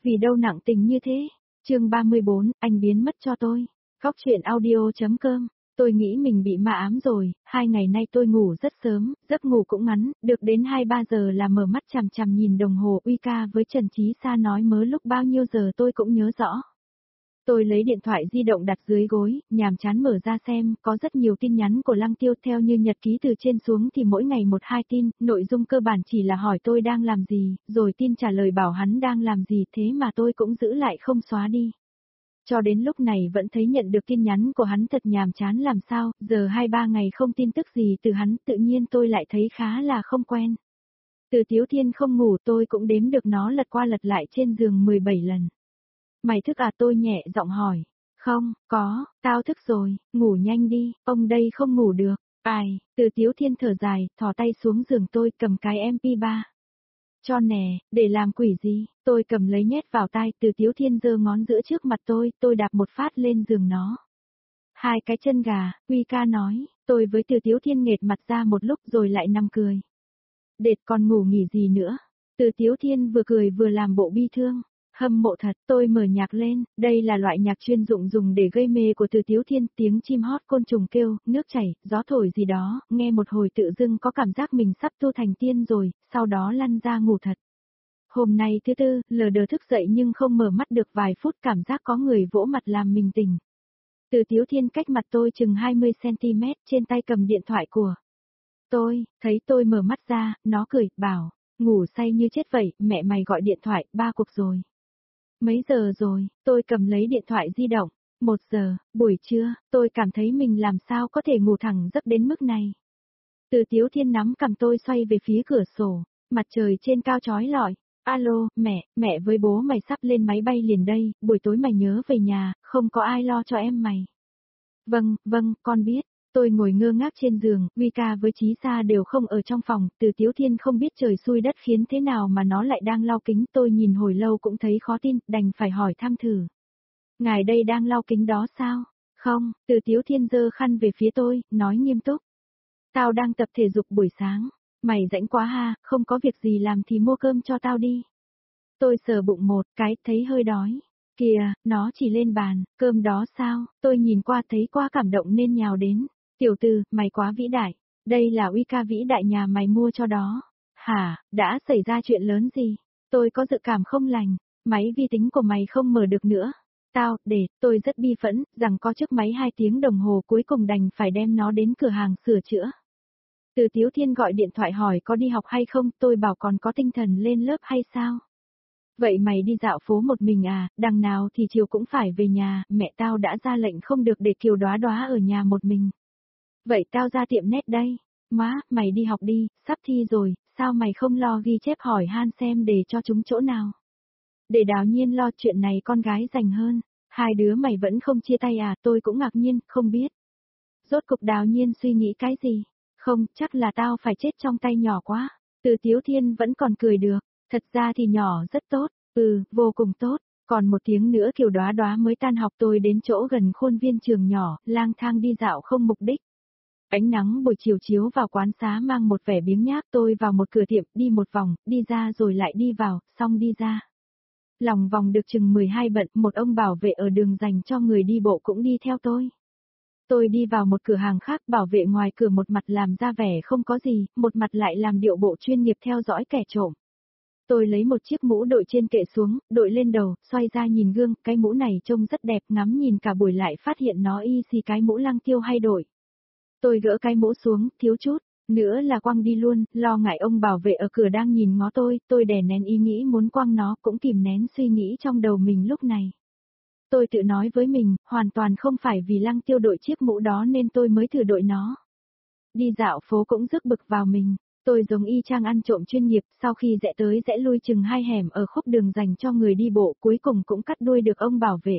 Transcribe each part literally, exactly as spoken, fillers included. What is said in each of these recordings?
Vì đâu nặng tình như thế? Chương ba mươi bốn, anh biến mất cho tôi. Góc truyện audio.com. Tôi nghĩ mình bị ma ám rồi, hai ngày nay tôi ngủ rất sớm, giấc ngủ cũng ngắn, được đến hai ba giờ là mở mắt chằm chằm nhìn đồng hồ. Uy ca với Trần Chí Sa nói mớ lúc bao nhiêu giờ tôi cũng nhớ rõ. Tôi lấy điện thoại di động đặt dưới gối, nhàm chán mở ra xem, có rất nhiều tin nhắn của Lăng Tiêu theo như nhật ký từ trên xuống thì mỗi ngày một hai tin, nội dung cơ bản chỉ là hỏi tôi đang làm gì, rồi tin trả lời bảo hắn đang làm gì, thế mà tôi cũng giữ lại không xóa đi. Cho đến lúc này vẫn thấy nhận được tin nhắn của hắn thật nhàm chán làm sao, giờ hai ba ngày không tin tức gì từ hắn, tự nhiên tôi lại thấy khá là không quen. Từ Tiếu Thiên không ngủ tôi cũng đếm được nó lật qua lật lại trên giường mười bảy lần. Mày thức à, tôi nhẹ giọng hỏi. Không, có, tao thức rồi, ngủ nhanh đi, ông đây không ngủ được. Ai, Từ Tiếu Thiên thở dài, thò tay xuống giường tôi cầm cái em pê ba. Cho nè, để làm quỷ gì, tôi cầm lấy nhét vào tai. Từ Tiếu Thiên giơ ngón giữa trước mặt tôi, tôi đạp một phát lên giường nó. Hai cái chân gà, Uy ca nói, tôi với Từ Tiếu Thiên nghệt mặt ra một lúc rồi lại nằm cười. Đệt còn ngủ nghỉ gì nữa, Từ Tiếu Thiên vừa cười vừa làm bộ bi thương. Hâm mộ thật, tôi mở nhạc lên, đây là loại nhạc chuyên dụng dùng để gây mê của Từ Tiếu Thiên, tiếng chim hót, côn trùng kêu, nước chảy, gió thổi gì đó, nghe một hồi tự dưng có cảm giác mình sắp tu thành tiên rồi, sau đó lăn ra ngủ thật. Hôm nay thứ tư, lờ đờ thức dậy nhưng không mở mắt được vài phút, cảm giác có người vỗ mặt làm mình tỉnh. Từ Tiếu Thiên cách mặt tôi chừng hai mươi xăng ti mét, trên tay cầm điện thoại của tôi, thấy tôi mở mắt ra, nó cười, bảo, ngủ say như chết vậy, mẹ mày gọi điện thoại, ba cuộc rồi. Mấy giờ rồi, tôi cầm lấy điện thoại di động, một giờ, buổi trưa, tôi cảm thấy mình làm sao có thể ngủ thẳng giấc đến mức này. Từ Tiếu Thiên nắm cầm tôi xoay về phía cửa sổ, mặt trời trên cao chói lọi. Alo, mẹ, mẹ với bố mày sắp lên máy bay liền đây, buổi tối mày nhớ về nhà, không có ai lo cho em mày. Vâng, vâng, con biết. Tôi ngồi ngơ ngác trên giường, Uy ca với Chí Sa đều không ở trong phòng, Từ Tiếu Thiên không biết trời xui đất khiến thế nào mà nó lại đang lau kính, tôi nhìn hồi lâu cũng thấy khó tin, đành phải hỏi thăm thử. Ngài đây đang lau kính đó sao? Không, Từ Tiếu Thiên giơ khăn về phía tôi, nói nghiêm túc. Tao đang tập thể dục buổi sáng, mày rãnh quá ha, không có việc gì làm thì mua cơm cho tao đi. Tôi sờ bụng một cái, thấy hơi đói. Kìa, nó chỉ lên bàn, cơm đó sao? Tôi nhìn qua thấy quá cảm động nên nhào đến. Tiểu Từ, mày quá vĩ đại. Đây là Uy ca vĩ đại nhà mày mua cho đó. Hả, đã xảy ra chuyện lớn gì? Tôi có dự cảm không lành. Máy vi tính của mày không mở được nữa. Tao, để, tôi rất bi phẫn, rằng có chiếc máy hai tiếng đồng hồ cuối cùng đành phải đem nó đến cửa hàng sửa chữa. Từ Tiếu Thiên gọi điện thoại hỏi có đi học hay không, tôi bảo còn có tinh thần lên lớp hay sao? Vậy mày đi dạo phố một mình à, đằng nào thì chiều cũng phải về nhà, mẹ tao đã ra lệnh không được để Kiều Đóa Đóa ở nhà một mình. Vậy tao ra tiệm nét đây. Má, mày đi học đi, sắp thi rồi, sao mày không lo ghi chép hỏi han xem để cho chúng chỗ nào? Để Đào Nhiên lo, chuyện này con gái rành hơn. Hai đứa mày vẫn không chia tay à, tôi cũng ngạc nhiên, không biết. Rốt cục Đào Nhiên suy nghĩ cái gì? Không, chắc là tao phải chết trong tay nhỏ quá. Từ Tiếu Thiên vẫn còn cười được, thật ra thì nhỏ rất tốt, ừ, vô cùng tốt. Còn một tiếng nữa Kiều Đóa Đóa mới tan học, tôi đến chỗ gần khuôn viên trường nhỏ, lang thang đi dạo không mục đích. Ánh nắng buổi chiều chiếu vào quán xá mang một vẻ biếng nhác, tôi vào một cửa tiệm, đi một vòng, đi ra rồi lại đi vào, xong đi ra. Lòng vòng được chừng mười hai bận, một ông bảo vệ ở đường dành cho người đi bộ cũng đi theo tôi. Tôi đi vào một cửa hàng khác, bảo vệ ngoài cửa một mặt làm ra vẻ không có gì, một mặt lại làm điệu bộ chuyên nghiệp theo dõi kẻ trộm. Tôi lấy một chiếc mũ đội trên kệ xuống, đội lên đầu, xoay ra nhìn gương, cái mũ này trông rất đẹp, ngắm nhìn cả buổi lại phát hiện nó y xì cái mũ Lăng Tiêu hay đội. Tôi gỡ cái mũ xuống, thiếu chút nữa là quăng đi luôn, lo ngại ông bảo vệ ở cửa đang nhìn ngó tôi, tôi đè nén ý nghĩ muốn quăng nó, cũng kìm nén suy nghĩ trong đầu mình lúc này. Tôi tự nói với mình, hoàn toàn không phải vì Lăng Tiêu đội chiếc mũ đó nên tôi mới thử đội nó. Đi dạo phố cũng rước bực vào mình, tôi giống y chang ăn trộm chuyên nghiệp, sau khi rẽ tới rẽ lui chừng hai hẻm ở khúc đường dành cho người đi bộ, cuối cùng cũng cắt đuôi được ông bảo vệ.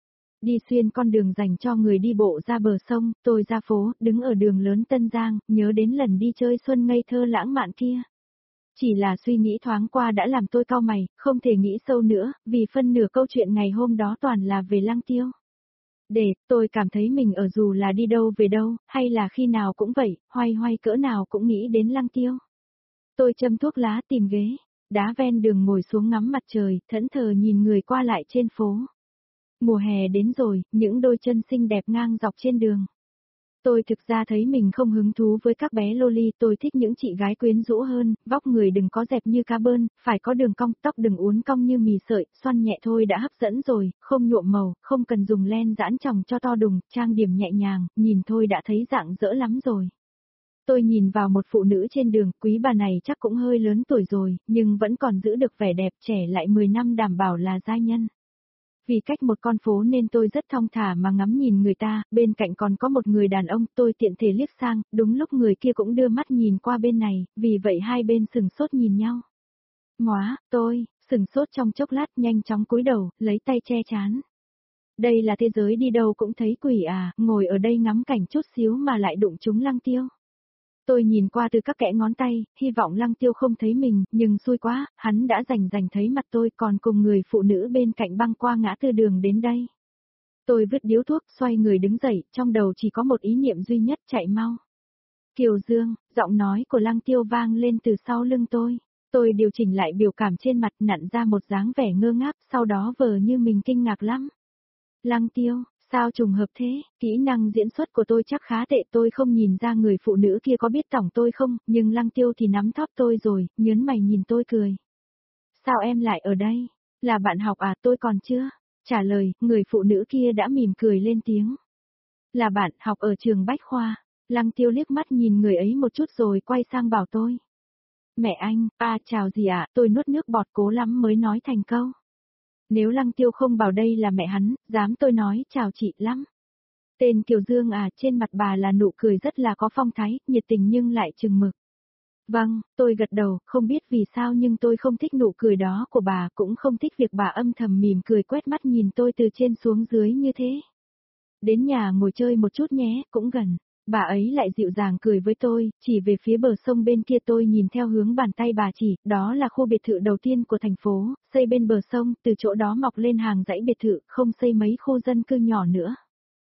Đi xuyên con đường dành cho người đi bộ ra bờ sông, tôi ra phố, đứng ở đường lớn Tân Giang, nhớ đến lần đi chơi xuân ngây thơ lãng mạn kia. Chỉ là suy nghĩ thoáng qua đã làm tôi cau mày, không thể nghĩ sâu nữa, vì phân nửa câu chuyện ngày hôm đó toàn là về Lăng Tiêu. Để, tôi cảm thấy mình ở dù là đi đâu về đâu, hay là khi nào cũng vậy, hoay hoay cỡ nào cũng nghĩ đến Lăng Tiêu. Tôi châm thuốc lá tìm ghế, đá ven đường ngồi xuống ngắm mặt trời, thẫn thờ nhìn người qua lại trên phố. Mùa hè đến rồi, những đôi chân xinh đẹp ngang dọc trên đường. Tôi thực ra thấy mình không hứng thú với các bé loli, tôi thích những chị gái quyến rũ hơn, vóc người đừng có dẹp như cá bơn, phải có đường cong, tóc đừng uốn cong như mì sợi, xoăn nhẹ thôi đã hấp dẫn rồi, không nhuộm màu, không cần dùng len giãn tròng cho to đùng, trang điểm nhẹ nhàng, nhìn thôi đã thấy rạng rỡ lắm rồi. Tôi nhìn vào một phụ nữ trên đường, quý bà này chắc cũng hơi lớn tuổi rồi, nhưng vẫn còn giữ được vẻ đẹp trẻ lại mười năm đảm bảo là giai nhân. Vì cách một con phố nên tôi rất thong thả mà ngắm nhìn người ta, bên cạnh còn có một người đàn ông, tôi tiện thể liếc sang, đúng lúc người kia cũng đưa mắt nhìn qua bên này, vì vậy hai bên sừng sốt nhìn nhau. Móa, tôi, sừng sốt trong chốc lát nhanh chóng cúi đầu, lấy tay che chán. Đây là thế giới đi đâu cũng thấy quỷ à, ngồi ở đây ngắm cảnh chút xíu mà lại đụng trúng Lăng Tiêu. Tôi nhìn qua từ các kẽ ngón tay, hy vọng Lăng Tiêu không thấy mình, nhưng xui quá, hắn đã rành rành thấy mặt tôi còn cùng người phụ nữ bên cạnh băng qua ngã tư đường đến đây. Tôi vứt điếu thuốc, xoay người đứng dậy, trong đầu chỉ có một ý niệm duy nhất chạy mau. Kiều Dương, giọng nói của Lăng Tiêu vang lên từ sau lưng tôi. Tôi điều chỉnh lại biểu cảm trên mặt nặn ra một dáng vẻ ngơ ngác, sau đó vờ như mình kinh ngạc lắm. Lăng Tiêu, sao trùng hợp thế, kỹ năng diễn xuất của tôi chắc khá tệ, tôi không nhìn ra người phụ nữ kia có biết tổng tôi không, nhưng Lăng Tiêu thì nắm thóp tôi rồi, nhớn mày nhìn tôi cười. Sao em lại ở đây? Là bạn học à, tôi còn chưa? Trả lời, người phụ nữ kia đã mỉm cười lên tiếng. Là bạn học ở trường Bách Khoa. Lăng Tiêu liếc mắt nhìn người ấy một chút rồi quay sang bảo tôi. Mẹ anh, à chào gì ạ, à? Tôi nuốt nước bọt cố lắm mới nói thành câu. Nếu Lăng Tiêu không bảo đây là mẹ hắn, dám tôi nói chào chị lắm. Tên Kiều Dương à, trên mặt bà là nụ cười rất là có phong thái, nhiệt tình nhưng lại chừng mực. Vâng, tôi gật đầu, không biết vì sao nhưng tôi không thích nụ cười đó của bà, cũng không thích việc bà âm thầm mỉm cười quét mắt nhìn tôi từ trên xuống dưới như thế. Đến nhà ngồi chơi một chút nhé, cũng gần. Bà ấy lại dịu dàng cười với tôi, chỉ về phía bờ sông bên kia. Tôi nhìn theo hướng bàn tay bà chỉ, đó là khu biệt thự đầu tiên của thành phố, xây bên bờ sông, từ chỗ đó mọc lên hàng dãy biệt thự, không xây mấy khu dân cư nhỏ nữa.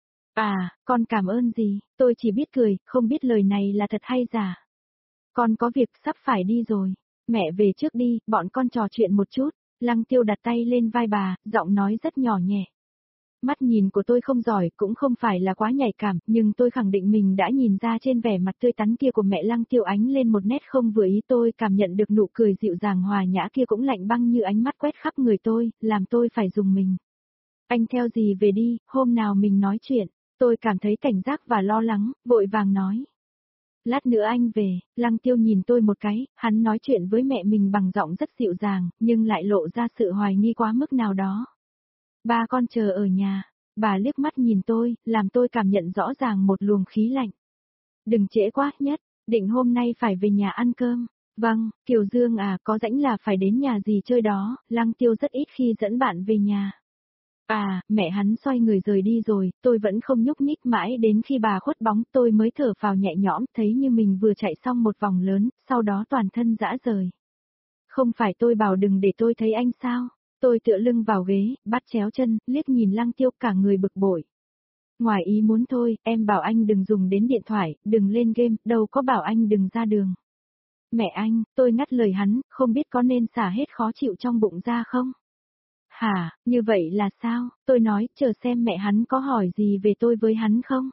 À, con cảm ơn gì, tôi chỉ biết cười, không biết lời này là thật hay giả. Con có việc sắp phải đi rồi, mẹ về trước đi, bọn con trò chuyện một chút. Lăng Tiêu đặt tay lên vai bà, giọng nói rất nhỏ nhẹ. Mắt nhìn của tôi không giỏi, cũng không phải là quá nhạy cảm, nhưng tôi khẳng định mình đã nhìn ra trên vẻ mặt tươi tắn kia của mẹ Lăng Tiêu ánh lên một nét không vừa ý. Tôi cảm nhận được nụ cười dịu dàng hòa nhã kia cũng lạnh băng như ánh mắt quét khắp người tôi, làm tôi phải dùng mình. Anh theo gì về đi, hôm nào mình nói chuyện. Tôi cảm thấy cảnh giác và lo lắng, vội vàng nói. Lát nữa anh về. Lăng Tiêu nhìn tôi một cái, hắn nói chuyện với mẹ mình bằng giọng rất dịu dàng, nhưng lại lộ ra sự hoài nghi quá mức nào đó. Ba con chờ ở nhà. Bà liếc mắt nhìn tôi, làm tôi cảm nhận rõ ràng một luồng khí lạnh. Đừng trễ quá nhất, định hôm nay phải về nhà ăn cơm. Vâng, Kiều Dương à, có rảnh là phải đến nhà gì chơi đó, Lăng Tiêu rất ít khi dẫn bạn về nhà. À, mẹ hắn xoay người rời đi rồi, tôi vẫn không nhúc nhích mãi đến khi bà khuất bóng tôi mới thở phào nhẹ nhõm, thấy như mình vừa chạy xong một vòng lớn, sau đó toàn thân rã rời. Không phải tôi bảo đừng để tôi thấy anh sao? Tôi tựa lưng vào ghế, bắt chéo chân, liếc nhìn Lăng Tiêu cả người bực bội. Ngoài ý muốn thôi, em bảo anh đừng dùng đến điện thoại, đừng lên game, đâu có bảo anh đừng ra đường. Mẹ anh, tôi ngắt lời hắn, không biết có nên xả hết khó chịu trong bụng ra không? Hả, như vậy là sao? Tôi nói, chờ xem mẹ hắn có hỏi gì về tôi với hắn không?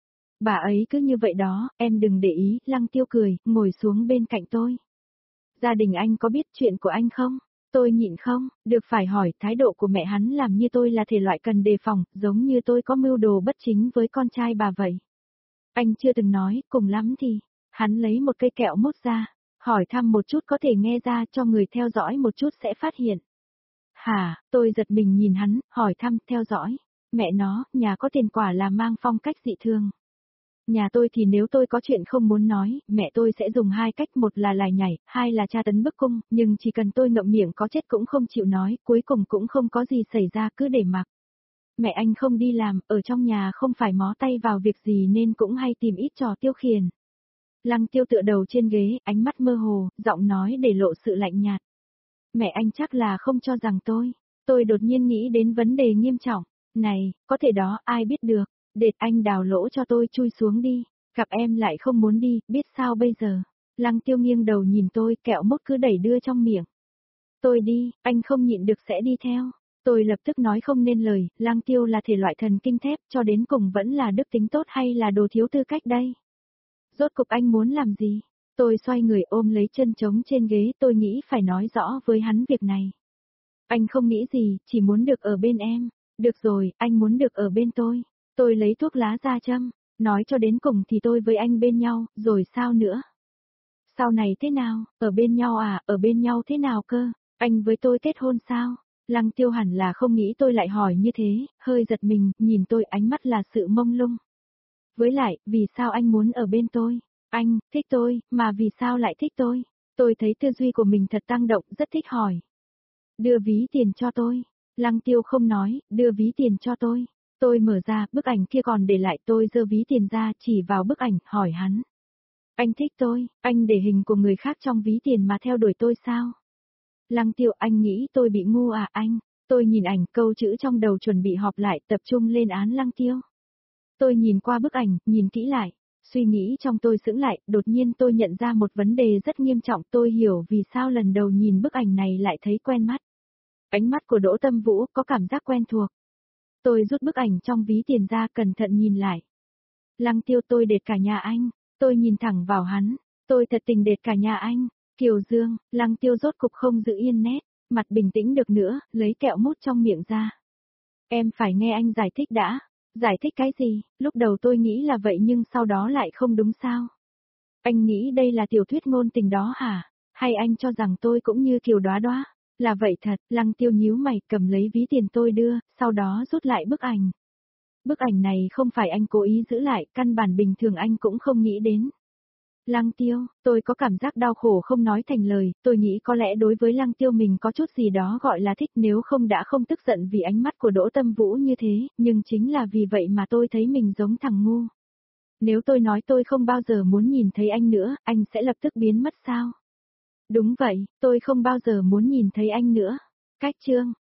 Bà ấy cứ như vậy đó, em đừng để ý, Lăng Tiêu cười, ngồi xuống bên cạnh tôi. Gia đình anh có biết chuyện của anh không? Tôi nhịn không, được phải hỏi, thái độ của mẹ hắn làm như tôi là thể loại cần đề phòng, giống như tôi có mưu đồ bất chính với con trai bà vậy. Anh chưa từng nói, cùng lắm thì, hắn lấy một cây kẹo mút ra, hỏi thăm một chút có thể nghe ra cho người theo dõi một chút sẽ phát hiện. Hả, tôi giật mình nhìn hắn, hỏi thăm, theo dõi. Mẹ nó, nhà có tiền quả là mang phong cách dị thường. Nhà tôi thì nếu tôi có chuyện không muốn nói, mẹ tôi sẽ dùng hai cách, một là lải nhải, hai là tra tấn bức cung, nhưng chỉ cần tôi ngậm miệng có chết cũng không chịu nói, cuối cùng cũng không có gì xảy ra, cứ để mặc. Mẹ anh không đi làm, ở trong nhà không phải mó tay vào việc gì nên cũng hay tìm ít trò tiêu khiển. Lăng Tiêu tựa đầu trên ghế, ánh mắt mơ hồ, giọng nói để lộ sự lạnh nhạt. Mẹ anh chắc là không cho rằng tôi, tôi đột nhiên nghĩ đến vấn đề nghiêm trọng. Này, có thể đó, ai biết được. Để anh đào lỗ cho tôi chui xuống đi, gặp em lại không muốn đi, biết sao bây giờ. Lăng Tiêu nghiêng đầu nhìn tôi, kẹo mút cứ đẩy đưa trong miệng. Tôi đi, anh không nhịn được sẽ đi theo. Tôi lập tức nói không nên lời, Lăng Tiêu là thể loại thần kinh thép, cho đến cùng vẫn là đức tính tốt hay là đồ thiếu tư cách đây? Rốt cục anh muốn làm gì? Tôi xoay người ôm lấy chân trống trên ghế, tôi nghĩ phải nói rõ với hắn việc này. Anh không nghĩ gì, chỉ muốn được ở bên em. Được rồi, anh muốn được ở bên tôi. Tôi lấy thuốc lá ra châm, nói cho đến cùng thì tôi với anh bên nhau, rồi sao nữa? Sau này thế nào, ở bên nhau à, ở bên nhau thế nào cơ? Anh với tôi kết hôn sao? Lăng Tiêu hẳn là không nghĩ tôi lại hỏi như thế, hơi giật mình, nhìn tôi ánh mắt là sự mông lung. Với lại, vì sao anh muốn ở bên tôi? Anh, thích tôi, mà vì sao lại thích tôi? Tôi thấy tư duy của mình thật tăng động, rất thích hỏi. Đưa ví tiền cho tôi. Lăng Tiêu không nói, đưa ví tiền cho tôi. Tôi mở ra, bức ảnh kia còn để lại, tôi giơ ví tiền ra, chỉ vào bức ảnh, hỏi hắn. Anh thích tôi, anh để hình của người khác trong ví tiền mà theo đuổi tôi sao? Lăng Tiêu, anh nghĩ tôi bị ngu à anh? Tôi nhìn ảnh, câu chữ trong đầu chuẩn bị họp lại, tập trung lên án Lăng Tiêu. Tôi nhìn qua bức ảnh, nhìn kỹ lại. Suy nghĩ trong tôi sững lại, đột nhiên tôi nhận ra một vấn đề rất nghiêm trọng, tôi hiểu vì sao lần đầu nhìn bức ảnh này lại thấy quen mắt. Ánh mắt của Đỗ Tâm Vũ có cảm giác quen thuộc. Tôi rút bức ảnh trong ví tiền ra, cẩn thận nhìn lại. Lăng Tiêu, tôi đệt cả nhà anh. Tôi nhìn thẳng vào hắn. Tôi thật tình đệt cả nhà anh. Kiều Dương, Lăng Tiêu rốt cục không giữ yên nét, mặt bình tĩnh được nữa, lấy kẹo mút trong miệng ra. Em phải nghe anh giải thích đã. Giải thích cái gì? Lúc đầu tôi nghĩ là vậy nhưng sau đó lại không đúng sao? Anh nghĩ đây là tiểu thuyết ngôn tình đó hả? Hay anh cho rằng tôi cũng như Kiều Đóa Đóa? Là vậy thật, Lăng Tiêu nhíu mày, cầm lấy ví tiền tôi đưa, sau đó rút lại bức ảnh. Bức ảnh này không phải anh cố ý giữ lại, căn bản bình thường anh cũng không nghĩ đến. Lăng Tiêu, tôi có cảm giác đau khổ không nói thành lời, tôi nghĩ có lẽ đối với Lăng Tiêu mình có chút gì đó gọi là thích, nếu không đã không tức giận vì ánh mắt của Đỗ Tâm Vũ như thế, nhưng chính là vì vậy mà tôi thấy mình giống thằng ngu. Nếu tôi nói tôi không bao giờ muốn nhìn thấy anh nữa, anh sẽ lập tức biến mất sao? Đúng vậy, tôi không bao giờ muốn nhìn thấy anh nữa. Cách chương